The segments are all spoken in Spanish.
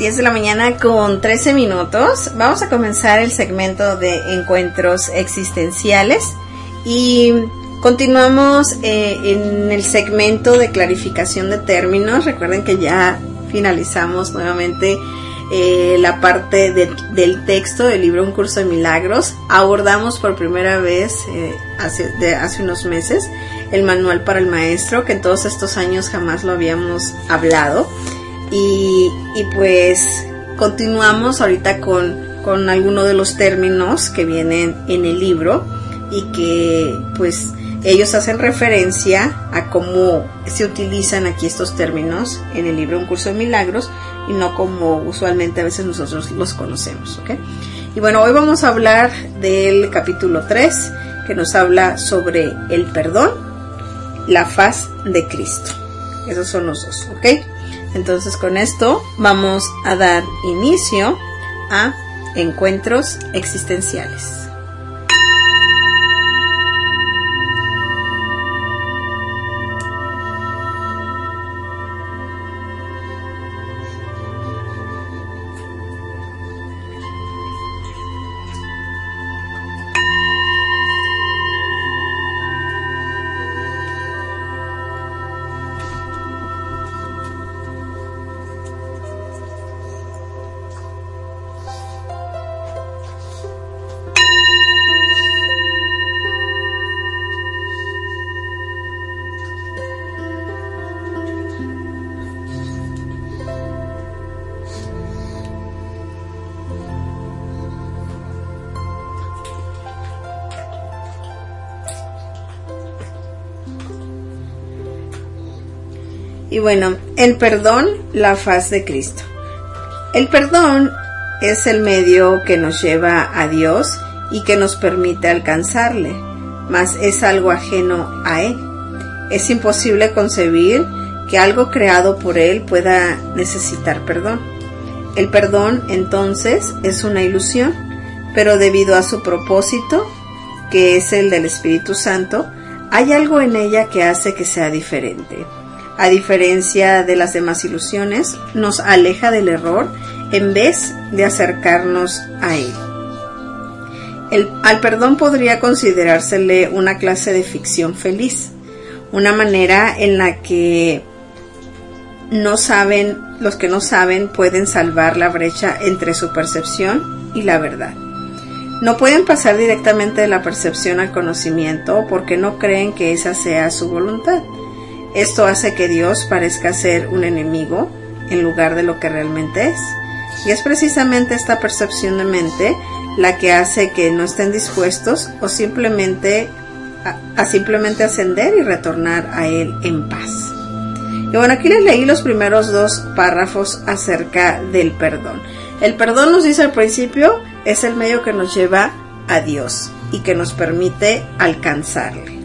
10 de la mañana con 13 minutos. Vamos a comenzar el segmento de encuentros existenciales y continuamos en el segmento de clarificación de términos. Recuerden que ya finalizamos nuevamente la parte del texto del libro Un Curso de Milagros. Abordamos por primera vez hace unos meses el manual para el maestro, que en todos estos años jamás lo habíamos hablado. Y pues continuamos ahorita con algunos de los términos que vienen en el libro y que pues ellos hacen referencia a cómo se utilizan aquí estos términos en el libro Un Curso de Milagros y no como usualmente a veces nosotros los conocemos, ¿ok? Y bueno, hoy vamos a hablar del capítulo 3, que nos habla sobre el perdón, la faz de Cristo. Esos son los dos, ¿ok? Entonces con esto vamos a dar inicio a encuentros existenciales. Y bueno, el perdón, la faz de Cristo. El perdón es el medio que nos lleva a Dios y que nos permite alcanzarle, mas es algo ajeno a Él. Es imposible concebir que algo creado por Él pueda necesitar perdón. El perdón, entonces, es una ilusión, pero debido a su propósito, que es el del Espíritu Santo, hay algo en ella que hace que sea diferente. A diferencia de las demás ilusiones, nos aleja del error en vez de acercarnos a él. Al perdón podría considerársele una clase de ficción feliz, una manera en la que los que no saben pueden salvar la brecha entre su percepción y la verdad. No pueden pasar directamente de la percepción al conocimiento porque no creen que esa sea su voluntad. Esto hace que Dios parezca ser un enemigo en lugar de lo que realmente es. Y es precisamente esta percepción de mente la que hace que no estén dispuestos o simplemente ascender y retornar a Él en paz. Y bueno, aquí les leí los primeros dos párrafos acerca del perdón. El perdón, nos dice al principio, es el medio que nos lleva a Dios y que nos permite alcanzarle.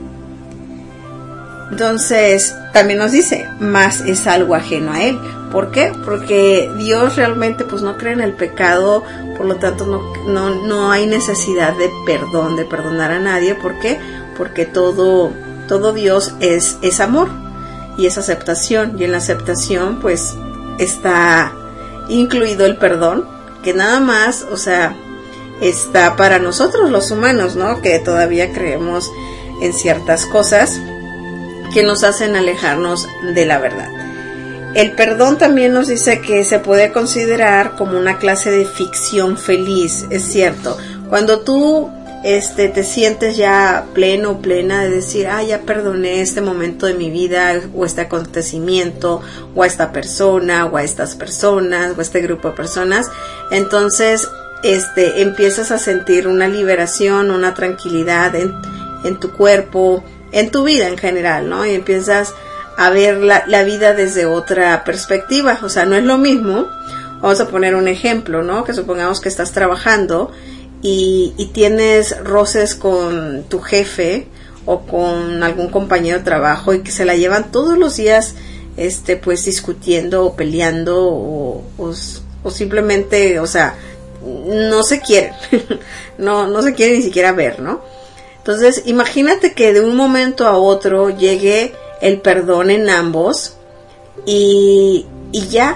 Entonces, también nos dice, más es algo ajeno a Él. ¿Por qué? Porque Dios realmente pues no cree en el pecado, por lo tanto no hay necesidad de perdonar a nadie. ¿Por qué? Porque todo Dios es amor y es aceptación. Y en la aceptación pues está incluido el perdón, que nada más, o sea, está para nosotros los humanos, ¿no? Que todavía creemos en ciertas cosas que nos hacen alejarnos de la verdad. El perdón también nos dice que se puede considerar como una clase de ficción feliz. Es cierto, cuando tú te sientes ya pleno o plena de decir, ya perdoné este momento de mi vida, o este acontecimiento, o a esta persona, o a estas personas, o a este grupo de personas, entonces empiezas a sentir una liberación, una tranquilidad en tu cuerpo, en tu vida en general, ¿no? Y empiezas a ver la vida desde otra perspectiva. O sea, no es lo mismo. Vamos a poner un ejemplo, ¿no? Que supongamos que estás trabajando y tienes roces con tu jefe o con algún compañero de trabajo y que se la llevan todos los días, pues discutiendo o peleando o simplemente, o sea, no se quieren, no se quieren ni siquiera ver, ¿no? Entonces, imagínate que de un momento a otro llegue el perdón en ambos y ya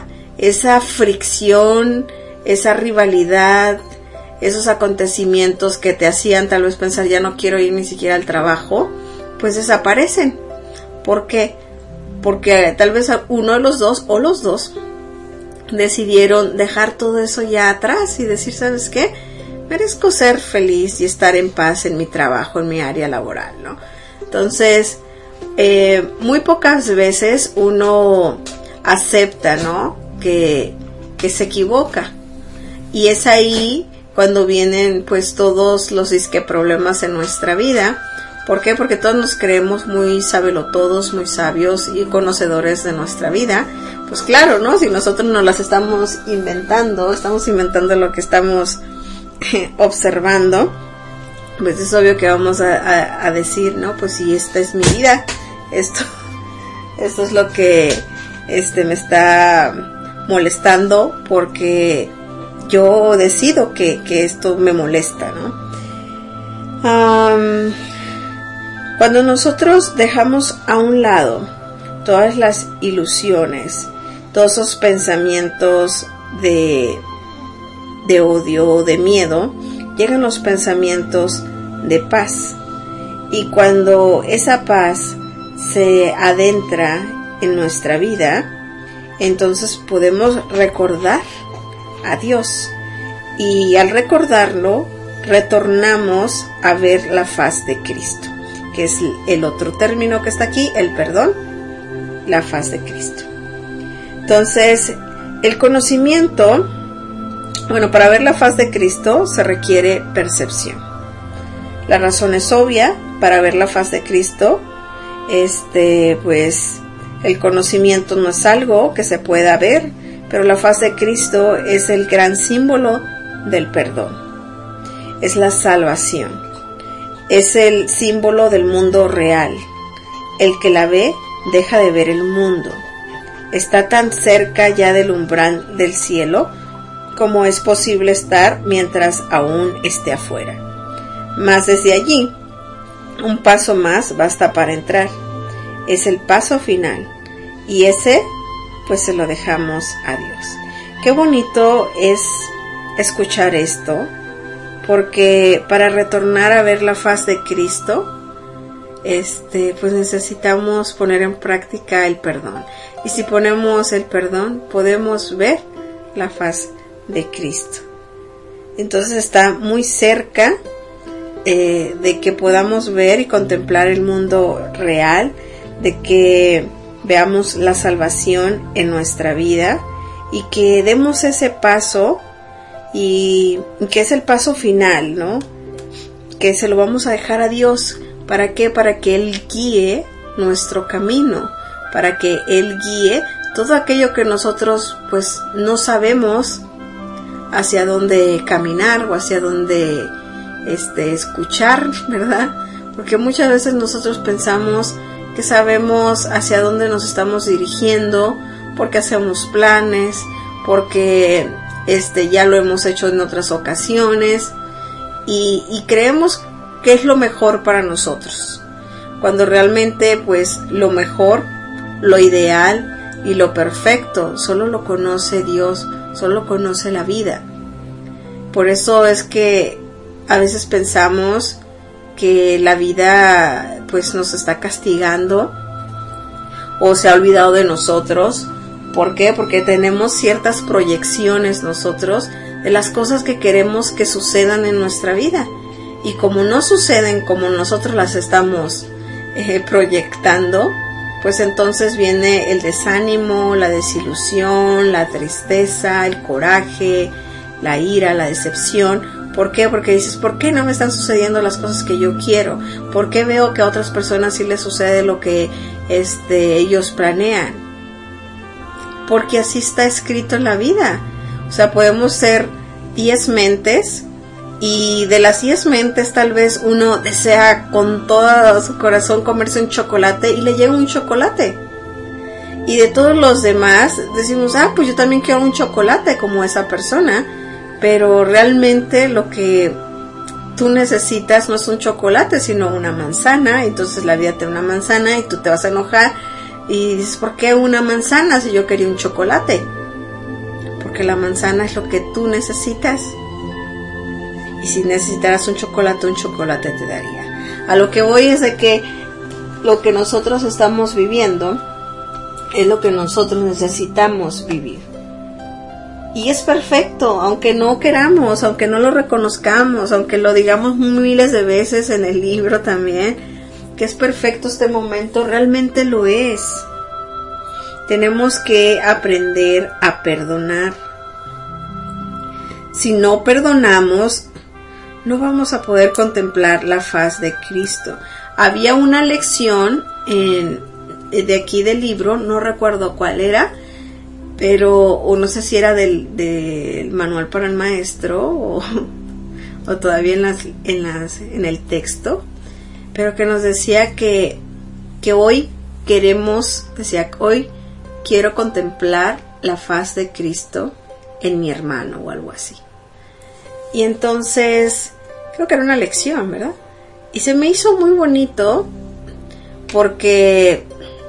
esa fricción, esa rivalidad, esos acontecimientos que te hacían tal vez pensar ya no quiero ir ni siquiera al trabajo, pues desaparecen. ¿Por qué? Porque tal vez uno de los dos o los dos decidieron dejar todo eso ya atrás y decir, ¿sabes qué? Merezco ser feliz y estar en paz en mi trabajo, en mi área laboral, ¿no? Entonces, muy pocas veces uno acepta, ¿no? Que se equivoca. Y es ahí cuando vienen pues todos los disque problemas en nuestra vida. ¿Por qué? Porque todos nos creemos muy sabelotodos, muy sabios y conocedores de nuestra vida. Pues claro, ¿no? Si nosotros nos las estamos inventando lo que estamos observando, pues es obvio que vamos a decir, ¿no? Pues si esta es mi vida, esto es lo que me está molestando porque yo decido que esto me molesta, ¿no? Cuando nosotros dejamos a un lado todas las ilusiones, todos esos pensamientos de odio, de miedo, llegan los pensamientos de paz. Y cuando esa paz se adentra en nuestra vida, entonces podemos recordar a Dios. Y al recordarlo, retornamos a ver la faz de Cristo, que es el otro término que está aquí, el perdón, la faz de Cristo. Entonces, el conocimiento, bueno, para ver la faz de Cristo se requiere percepción. La razón es obvia. Para ver la faz de Cristo, pues el conocimiento no es algo que se pueda ver, pero la faz de Cristo es el gran símbolo del perdón. Es la salvación. Es el símbolo del mundo real. El que la ve deja de ver el mundo. Está tan cerca ya del umbral del cielo como es posible estar mientras aún esté afuera. Mas desde allí, un paso más basta para entrar. Es el paso final. Y ese, pues se lo dejamos a Dios. Qué bonito es escuchar esto, porque para retornar a ver la faz de Cristo, pues necesitamos poner en práctica el perdón. Y si ponemos el perdón, podemos ver la faz de Cristo. Entonces está muy cerca de que podamos ver y contemplar el mundo real, de que veamos la salvación en nuestra vida y que demos ese paso, y que es el paso final, ¿no? Que se lo vamos a dejar a Dios. ¿Para qué? Para que Él guíe nuestro camino, para que Él guíe todo aquello que nosotros pues no sabemos hacia dónde caminar o hacia dónde escuchar, ¿verdad? Porque muchas veces nosotros pensamos que sabemos hacia dónde nos estamos dirigiendo, porque hacemos planes, porque ya lo hemos hecho en otras ocasiones y creemos que es lo mejor para nosotros, cuando realmente pues lo mejor, lo ideal y lo perfecto solo lo conoce Dios, solo lo conoce la vida. Por eso es que a veces pensamos que la vida pues nos está castigando o se ha olvidado de nosotros. ¿Por qué? Porque tenemos ciertas proyecciones nosotros de las cosas que queremos que sucedan en nuestra vida. Y como no suceden como nosotros las estamos proyectando, pues entonces viene el desánimo, la desilusión, la tristeza, el coraje, la ira, la decepción. ¿Por qué? Porque dices, ¿por qué no me están sucediendo las cosas que yo quiero? ¿Por qué veo que a otras personas sí les sucede lo que ellos planean? Porque así está escrito en la vida. O sea, podemos ser 10 mentes, y de las 10 mentes tal vez uno desea con todo su corazón comerse un chocolate y le llega un chocolate. Y de todos los demás decimos, pues yo también quiero un chocolate como esa persona. Pero realmente lo que tú necesitas no es un chocolate, sino una manzana. Entonces la vida te da una manzana y tú te vas a enojar y dices, ¿por qué una manzana si yo quería un chocolate? porque la manzana es lo que tú necesitas. Y si necesitaras un chocolate te daría. A lo que voy es de que lo que nosotros estamos viviendo es lo que nosotros necesitamos vivir. Y es perfecto, aunque no queramos, aunque no lo reconozcamos, aunque lo digamos miles de veces en el libro también, que es perfecto este momento, realmente lo es. Tenemos que aprender a perdonar. Si no perdonamos, no vamos a poder contemplar la faz de Cristo. Había una lección de aquí del libro, no recuerdo cuál era, pero o no sé si era del manual para el maestro o todavía en el texto, pero que nos decía que hoy hoy quiero contemplar la faz de Cristo en mi hermano o algo así. Y entonces creo que era una lección, ¿verdad? Y se me hizo muy bonito porque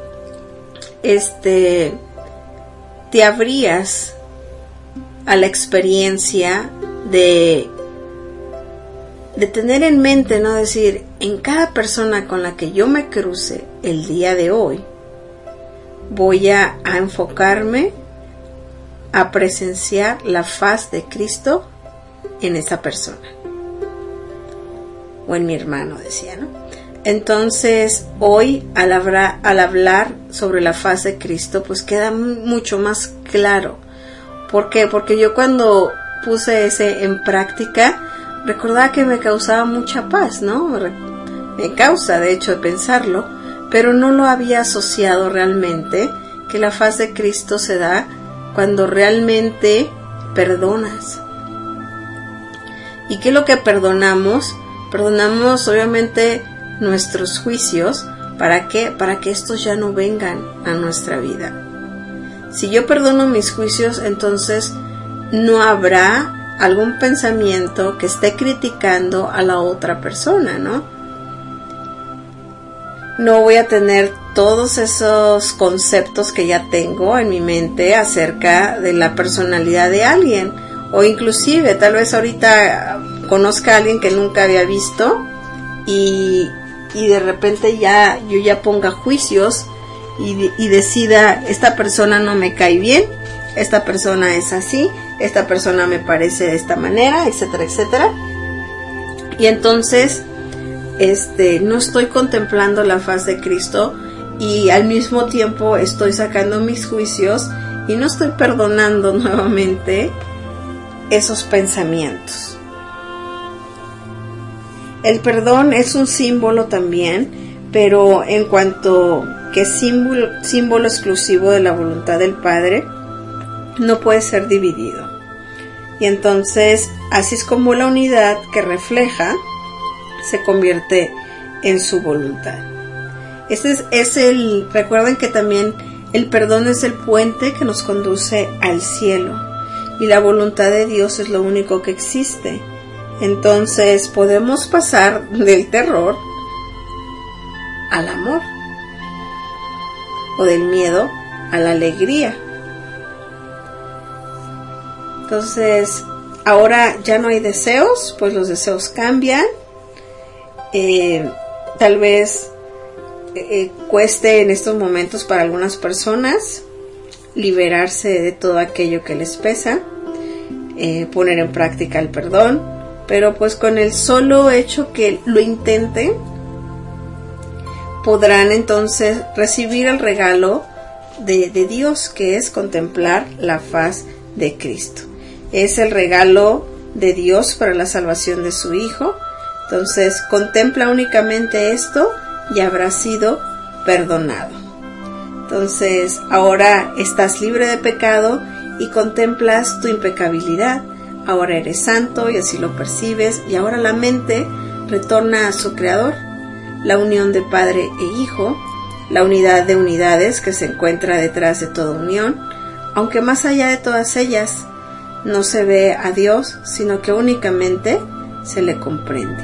te abrías a la experiencia de tener en mente, ¿no? Decir, en cada persona con la que yo me cruce el día de hoy, voy a enfocarme a presenciar la faz de Cristo en esa persona. O en mi hermano, decía, ¿no? Entonces, hoy, al hablar sobre la faz de Cristo, pues queda mucho más claro. ¿Por qué? Porque yo cuando puse ese en práctica, recordaba que me causaba mucha paz, ¿no? Me causa, de hecho, pensarlo, pero no lo había asociado realmente, que la faz de Cristo se da cuando realmente perdonas. ¿Y qué es lo que perdonamos? Perdonamos, obviamente, nuestros juicios. ¿Para qué? Para que estos ya no vengan a nuestra vida. Si yo perdono mis juicios, entonces no habrá algún pensamiento que esté criticando a la otra persona, ¿no? No voy a tener todos esos conceptos que ya tengo en mi mente acerca de la personalidad de alguien, o inclusive tal vez ahorita conozca a alguien que nunca había visto y de repente yo ya ponga juicios y decida, esta persona no me cae bien, esta persona es así, esta persona me parece de esta manera, etcétera, etcétera. Y entonces no estoy contemplando la faz de Cristo y al mismo tiempo estoy sacando mis juicios y no estoy perdonando nuevamente esos pensamientos. El perdón es un símbolo también, pero en cuanto que es símbolo exclusivo de la voluntad del Padre, no puede ser dividido. Y entonces, así es como la unidad que refleja se convierte en su voluntad. Recuerden que también el perdón es el puente que nos conduce al cielo, y la voluntad de Dios es lo único que existe. Entonces podemos pasar del terror al amor, o del miedo a la alegría. Entonces, ahora ya no hay deseos, pues los deseos cambian. Tal vez cueste en estos momentos para algunas personas liberarse de todo aquello que les pesa, poner en práctica el perdón, pero pues con el solo hecho que lo intenten, podrán entonces recibir el regalo de Dios, que es contemplar la faz de Cristo. Es el regalo de Dios para la salvación de su Hijo. Entonces, contempla únicamente esto y habrás sido perdonado. Entonces, ahora estás libre de pecado y contemplas tu impecabilidad. Ahora eres santo y así lo percibes, y ahora la mente retorna a su Creador, la unión de Padre e Hijo, la unidad de unidades que se encuentra detrás de toda unión, aunque más allá de todas ellas no se ve a Dios, sino que únicamente se le comprende.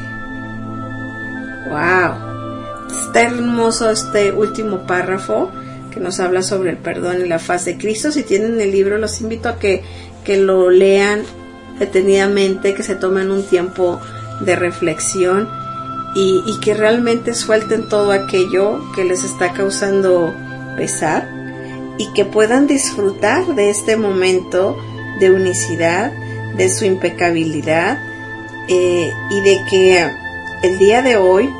¡Wow! Está hermoso este último párrafo que nos habla sobre el perdón y la faz de Cristo. Si tienen el libro, los invito a que que lo lean detenidamente, que se tomen un tiempo de reflexión y que realmente suelten todo aquello que les está causando pesar y que puedan disfrutar de este momento de unicidad, de su impecabilidad, y de que el día de hoy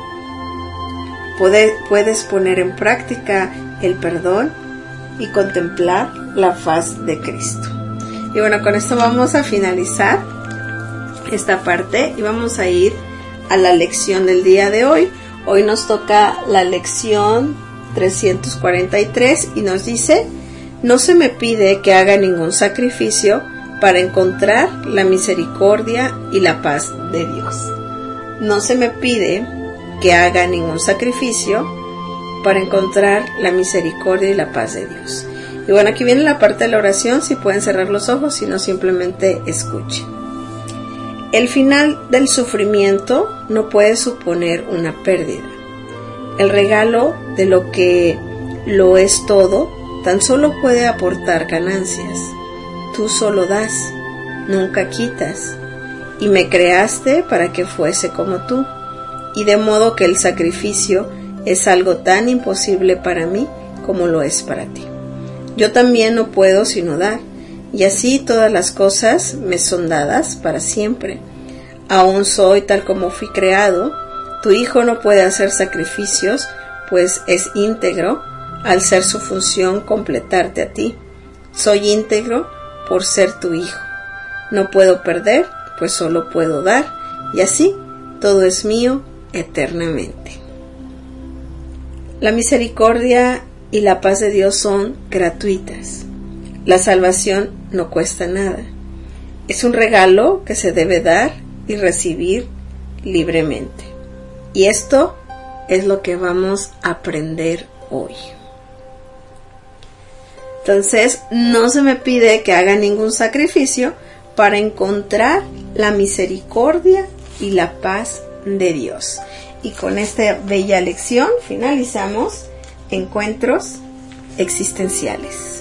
puedes poner en práctica el perdón y contemplar la faz de Cristo. Y bueno, con esto vamos a finalizar esta parte y vamos a ir a la lección del día de hoy. Hoy nos toca la lección 343 y nos dice: no se me pide que haga ningún sacrificio para encontrar la misericordia y la paz de Dios. No se me pide que haga ningún sacrificio para encontrar la misericordia y la paz de Dios. Y bueno, aquí viene la parte de la oración. Si pueden cerrar los ojos, si no, simplemente escuchen. El final del sufrimiento no puede suponer una pérdida. El regalo de lo que lo es todo tan solo puede aportar ganancias. Tú solo das, nunca quitas, y me creaste para que fuese como tú, y de modo que el sacrificio es algo tan imposible para mí como lo es para ti. Yo también no puedo sino dar, y así todas las cosas me son dadas para siempre. Aún soy tal como fui creado. Tu Hijo no puede hacer sacrificios, pues es íntegro, al ser su función completarte a ti. Soy íntegro por ser tu Hijo. No puedo perder, pues solo puedo dar, y así todo es mío eternamente. La misericordia y la paz de Dios son gratuitas. La salvación no cuesta nada. Es un regalo que se debe dar y recibir libremente. Y esto es lo que vamos a aprender hoy. Entonces, no se me pide que haga ningún sacrificio para encontrar la misericordia y la paz de Dios. Y con esta bella lección finalizamos Encuentros Existenciales.